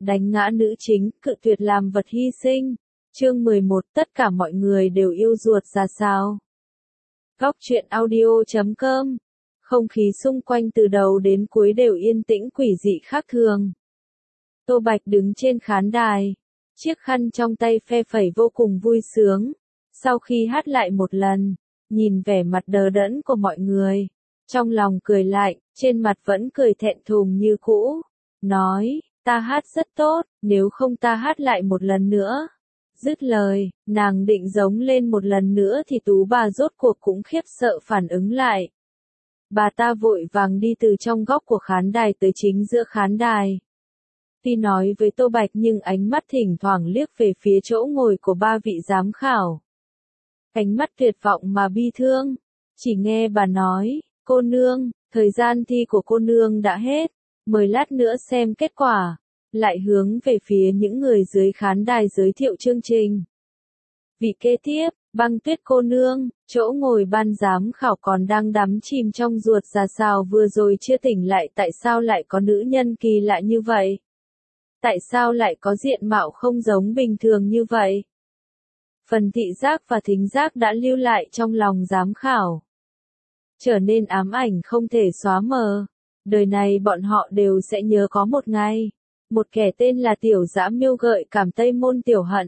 đánh ngã nữ chính, cự tuyệt làm vật hy sinh. Chương 11, tất cả mọi người đều yêu ruột ra sao? Góc truyện audio.com. Không khí xung quanh từ đầu đến cuối đều yên tĩnh quỷ dị khác thường. Tô Bạch đứng trên khán đài, chiếc khăn trong tay phe phẩy vô cùng vui sướng. Sau khi hát lại một lần, nhìn vẻ mặt đờ đẫn của mọi người, trong lòng cười lạnh, trên mặt vẫn cười thẹn thùng như cũ, nói, ta hát rất tốt, nếu không ta hát lại một lần nữa. Dứt lời, nàng định giống lên một lần nữa thì Tú bà rốt cuộc cũng khiếp sợ phản ứng lại. Bà ta vội vàng đi từ trong góc của khán đài tới chính giữa khán đài. Tuy nói với Tô Bạch nhưng ánh mắt thỉnh thoảng liếc về phía chỗ ngồi của ba vị giám khảo. Ánh mắt tuyệt vọng mà bi thương. Chỉ nghe bà nói, cô nương, thời gian thi của cô nương đã hết, mời lát nữa xem kết quả. Lại hướng về phía những người dưới khán đài giới thiệu chương trình. Vị kế tiếp, Băng Tuyết cô nương, chỗ ngồi ban giám khảo còn đang đắm chìm trong ruột ra sao vừa rồi chưa tỉnh lại, tại sao lại có nữ nhân kỳ lạ như vậy? Tại sao lại có diện mạo không giống bình thường như vậy? Phần thị giác và thính giác đã lưu lại trong lòng giám khảo, trở nên ám ảnh không thể xóa mờ. Đời này bọn họ đều sẽ nhớ có một ngày, một kẻ tên là Tiểu Dã Miêu gợi cảm Tây Môn Tiểu Hận.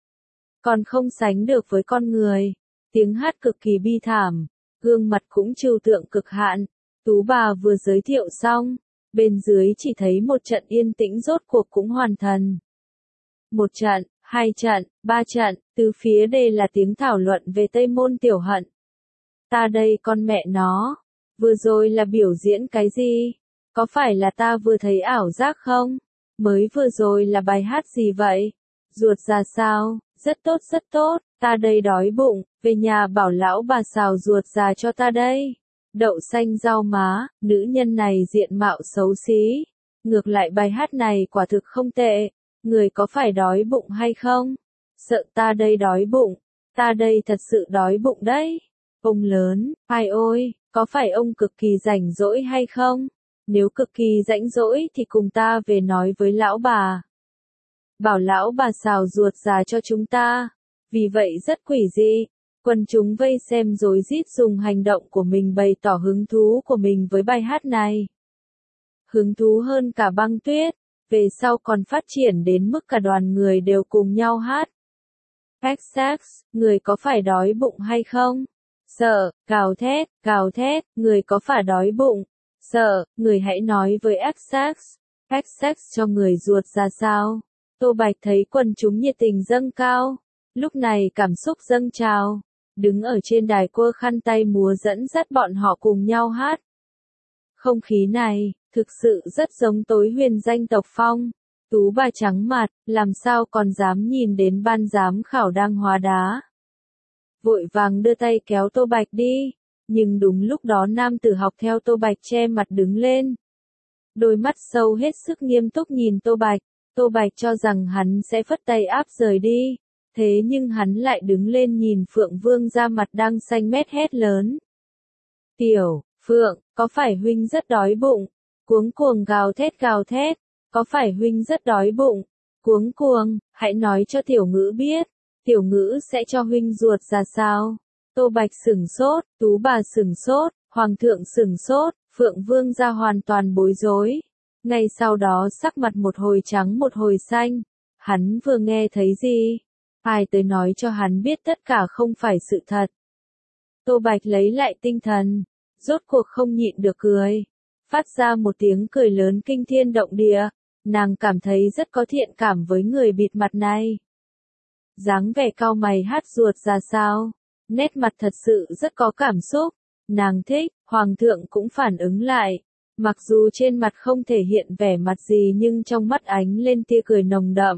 Còn không sánh được với con người, tiếng hát cực kỳ bi thảm, gương mặt cũng trừu tượng cực hạn. Tú bà vừa giới thiệu xong, bên dưới chỉ thấy một trận yên tĩnh rốt cuộc cũng hoàn thành. Một trận, hai trận, ba trận, từ phía đề là tiếng thảo luận về Tây Môn Tiểu Hận. Ta đây con mẹ nó, vừa rồi là biểu diễn cái gì? Có phải là ta vừa thấy ảo giác không? Mới vừa rồi là bài hát gì vậy? Ruột ra sao? Rất tốt, ta đây đói bụng, về nhà bảo lão bà xào ruột già cho ta đây. Đậu xanh rau má, nữ nhân này diện mạo xấu xí. Ngược lại bài hát này quả thực không tệ, người có phải đói bụng hay không? Sợ ta đây đói bụng, ta đây thật sự đói bụng đấy. Ông lớn, ai ôi, có phải ông cực kỳ rảnh rỗi hay không? Nếu cực kỳ rảnh rỗi thì cùng ta về nói với lão bà. Bảo lão bà xào ruột già cho chúng ta. Vì vậy rất quỷ dị. Quần chúng vây xem rối rít dùng hành động của mình bày tỏ hứng thú của mình với bài hát này. Hứng thú hơn cả Băng Tuyết. Về sau còn phát triển đến mức cả đoàn người đều cùng nhau hát. XX, người có phải đói bụng hay không? Sợ, gào thét, người có phải đói bụng? Sợ, người hãy nói với XX. XX cho người ruột ra sao? Tô Bạch thấy quần chúng nhiệt tình dâng cao. Lúc này cảm xúc dâng trào. Đứng ở trên đài quơ khăn tay múa dẫn dắt bọn họ cùng nhau hát. Không khí này, thực sự rất giống tối huyền danh tộc Phong. Tú bà trắng mặt, làm sao còn dám nhìn đến ban giám khảo đang hóa đá. Vội vàng đưa tay kéo Tô Bạch đi. Nhưng đúng lúc đó nam tử học theo Tô Bạch che mặt đứng lên. Đôi mắt sâu hết sức nghiêm túc nhìn Tô Bạch. Tô Bạch cho rằng hắn sẽ phất tay áp rời đi. Thế nhưng hắn lại đứng lên nhìn Phượng Vương ra mặt đang xanh mét hét lớn. Tiểu, Phượng, có phải huynh rất đói bụng? Cuống cuồng gào thét. Có phải huynh rất đói bụng? Cuống cuồng, hãy nói cho tiểu ngữ biết. Tiểu ngữ sẽ cho huynh ruột ra sao? Tô Bạch sửng sốt, Tú bà sửng sốt, Hoàng thượng sửng sốt, Phượng Vương ra hoàn toàn bối rối. Ngay sau đó sắc mặt một hồi trắng một hồi xanh. Hắn vừa nghe thấy gì? Ai tới nói cho hắn biết tất cả không phải sự thật. Tô Bạch lấy lại tinh thần, rốt cuộc không nhịn được cười. Phát ra một tiếng cười lớn kinh thiên động địa. Nàng cảm thấy rất có thiện cảm với người bịt mặt này. Dáng vẻ cau mày hát ruột ra sao? Nét mặt thật sự rất có cảm xúc. Nàng thích, Hoàng thượng cũng phản ứng lại. Mặc dù trên mặt không thể hiện vẻ mặt gì nhưng trong mắt ánh lên tia cười nồng đậm.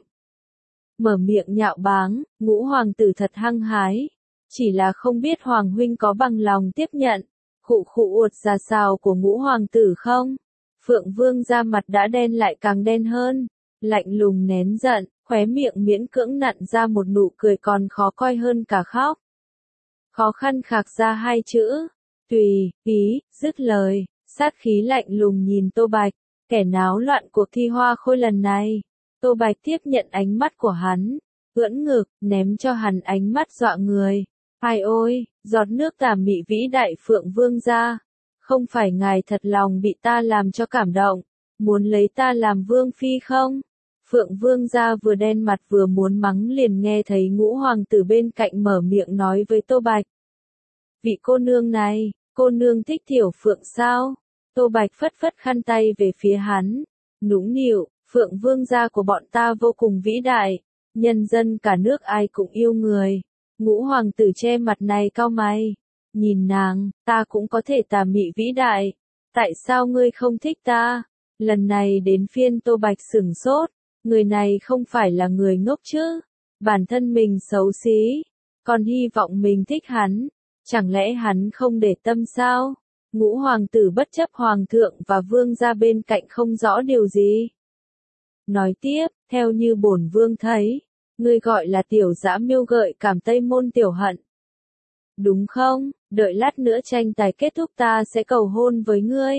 Mở miệng nhạo báng, Ngũ hoàng tử thật hăng hái. Chỉ là không biết Hoàng huynh có bằng lòng tiếp nhận. Khụ uột ra sao của Ngũ hoàng tử không? Phượng Vương ra mặt đã đen lại càng đen hơn. Lạnh lùng nén giận, khóe miệng miễn cưỡng nặn ra một nụ cười còn khó coi hơn cả khóc. Khó khăn khạc ra hai chữ. Tùy, ý, dứt lời, sát khí lạnh lùng nhìn Tô Bạch. Kẻ náo loạn cuộc thi hoa khôi lần này. Tô Bạch tiếp nhận ánh mắt của hắn, ưỡn ngực, ném cho hắn ánh mắt dọa người. Ai ôi, giọt nước tà mị vĩ đại Phượng Vương gia, không phải ngài thật lòng bị ta làm cho cảm động, muốn lấy ta làm vương phi không? Phượng Vương gia vừa đen mặt vừa muốn mắng liền nghe thấy Ngũ hoàng tử bên cạnh mở miệng nói với Tô Bạch. Vị cô nương này, cô nương thích Tiểu Phượng sao? Tô Bạch phất phất khăn tay về phía hắn, nũng nịu, Phượng Vương gia của bọn ta vô cùng vĩ đại, nhân dân cả nước ai cũng yêu người. Ngũ hoàng tử che mặt này cau mày, nhìn nàng, ta cũng có thể tà mị vĩ đại, tại sao ngươi không thích ta? Lần này đến phiên Tô Bạch sửng sốt, người này không phải là người ngốc chứ, bản thân mình xấu xí, còn hy vọng mình thích hắn, chẳng lẽ hắn không để tâm sao? Ngũ hoàng tử bất chấp hoàng thượng và vương gia bên cạnh không rõ điều gì. Nói tiếp, theo như bổn vương thấy, ngươi gọi là tiểu dã miêu gợi cảm Tây Môn Tiểu Hận. Đúng không, đợi lát nữa tranh tài kết thúc ta sẽ cầu hôn với ngươi.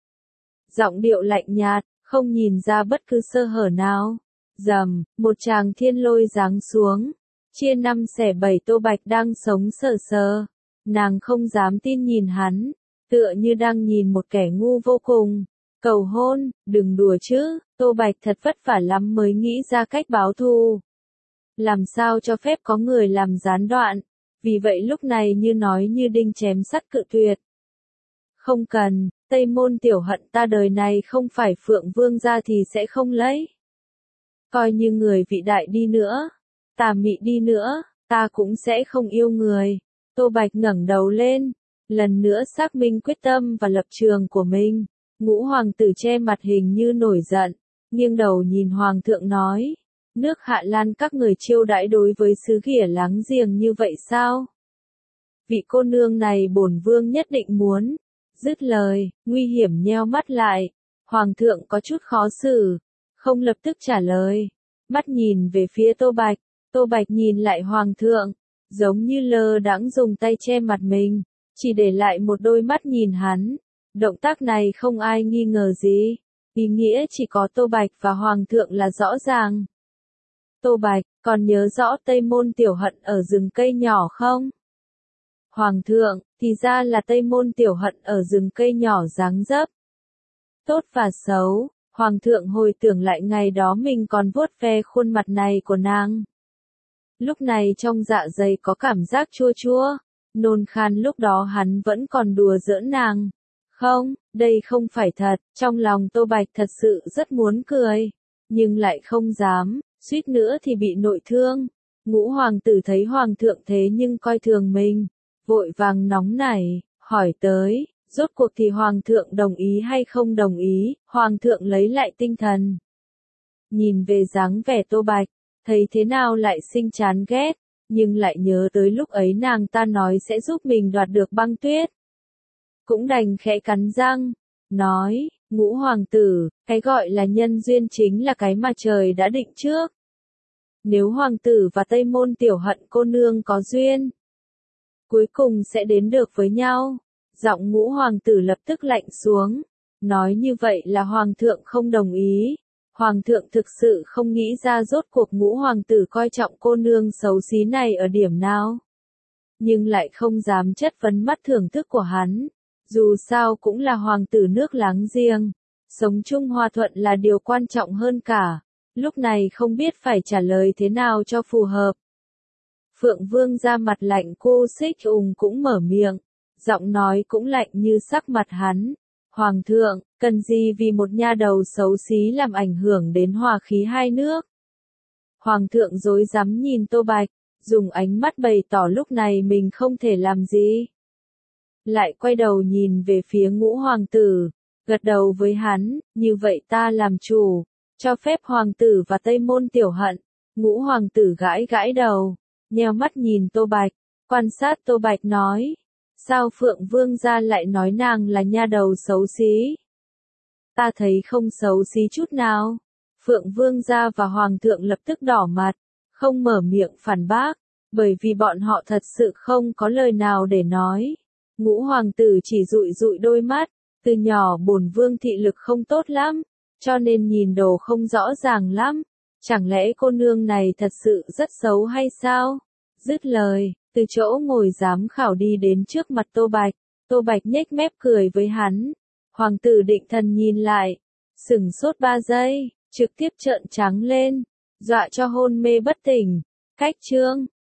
Giọng điệu lạnh nhạt, không nhìn ra bất cứ sơ hở nào. Rầm, một tràng thiên lôi giáng xuống, chia 5/7 Tô Bạch đang sống sờ sờ. Nàng không dám tin nhìn hắn, tựa như đang nhìn một kẻ ngu vô cùng. Cầu hôn, đừng đùa chứ, Tô Bạch thật vất vả lắm mới nghĩ ra cách báo thù. Làm sao cho phép có người làm gián đoạn, vì vậy lúc này như nói như đinh chém sắt cự tuyệt. Không cần, Tây Môn Tiểu Hận ta đời này không phải Phượng Vương gia thì sẽ không lấy. Coi như người vị đại đi nữa, tà mị đi nữa, ta cũng sẽ không yêu người. Tô Bạch ngẩng đầu lên, lần nữa xác minh quyết tâm và lập trường của mình. Ngũ hoàng tử che mặt hình như nổi giận, nghiêng đầu nhìn hoàng thượng nói. Nước Hạ Lan các người chiêu đãi đối với xứ Ghỉa láng giềng như vậy sao? Vị cô nương này bổn vương nhất định muốn. Dứt lời, nguy hiểm nheo mắt lại. Hoàng thượng có chút khó xử, không lập tức trả lời. Mắt nhìn về phía Tô Bạch, Tô Bạch nhìn lại hoàng thượng, giống như lơ đãng dùng tay che mặt mình, chỉ để lại một đôi mắt nhìn hắn. Động tác này không ai nghi ngờ gì, ý nghĩa chỉ có Tô Bạch và hoàng thượng là rõ ràng. Tô Bạch, còn nhớ rõ Tây Môn Tiểu Hận ở rừng cây nhỏ không? Hoàng thượng, thì ra là Tây Môn Tiểu Hận ở rừng cây nhỏ dáng dấp. Tốt và xấu, hoàng thượng hồi tưởng lại ngày đó mình còn vuốt ve khuôn mặt này của nàng. Lúc này trong dạ dày có cảm giác chua chua, nôn khan lúc đó hắn vẫn còn đùa giỡn nàng. Không, đây không phải thật, trong lòng Tô Bạch thật sự rất muốn cười, nhưng lại không dám, suýt nữa thì bị nội thương. Ngũ hoàng tử thấy hoàng thượng thế nhưng coi thường mình, vội vàng nóng nảy, hỏi tới, rốt cuộc thì hoàng thượng đồng ý hay không đồng ý, hoàng thượng lấy lại tinh thần. Nhìn về dáng vẻ Tô Bạch, thấy thế nào lại sinh chán ghét, nhưng lại nhớ tới lúc ấy nàng ta nói sẽ giúp mình đoạt được băng tuyết. Cũng đành khẽ cắn răng, nói, Ngũ hoàng tử, cái gọi là nhân duyên chính là cái mà trời đã định trước. Nếu hoàng tử và Tây Môn Tiểu Hận cô nương có duyên, cuối cùng sẽ đến được với nhau. Giọng Ngũ hoàng tử lập tức lạnh xuống, nói như vậy là hoàng thượng không đồng ý. Hoàng thượng thực sự không nghĩ ra rốt cuộc Ngũ hoàng tử coi trọng cô nương xấu xí này ở điểm nào. Nhưng lại không dám chất vấn mắt thưởng thức của hắn. Dù sao cũng là hoàng tử nước láng giềng, sống chung hòa thuận là điều quan trọng hơn cả. Lúc này không biết phải trả lời thế nào cho phù hợp. Phượng Vương ra mặt lạnh cô xích cũng mở miệng, giọng nói cũng lạnh như sắc mặt hắn. Hoàng thượng, cần gì vì một nha đầu xấu xí làm ảnh hưởng đến hòa khí hai nước? Hoàng thượng rối rắm nhìn Tô Bạch, dùng ánh mắt bày tỏ lúc này mình không thể làm gì. Lại quay đầu nhìn về phía Ngũ hoàng tử, gật đầu với hắn, như vậy ta làm chủ, cho phép hoàng tử và Tây Môn Tiểu Hận. Ngũ hoàng tử gãi gãi đầu, nheo mắt nhìn Tô Bạch, quan sát Tô Bạch nói, sao Phượng Vương gia lại nói nàng là nha đầu xấu xí? Ta thấy không xấu xí chút nào. Phượng Vương gia và hoàng thượng lập tức đỏ mặt, không mở miệng phản bác, bởi vì bọn họ thật sự không có lời nào để nói. Ngũ hoàng tử chỉ dụi dụi đôi mắt, từ nhỏ bổn vương thị lực không tốt lắm, cho nên nhìn đồ không rõ ràng lắm. Chẳng lẽ cô nương này thật sự rất xấu hay sao? Dứt lời, từ chỗ ngồi giám khảo đi đến trước mặt Tô Bạch. Tô Bạch nhếch mép cười với hắn. Hoàng tử Định Thần nhìn lại, sửng sốt 3 giây, trực tiếp trợn trắng lên, dọa cho hôn mê bất tỉnh. Cách chương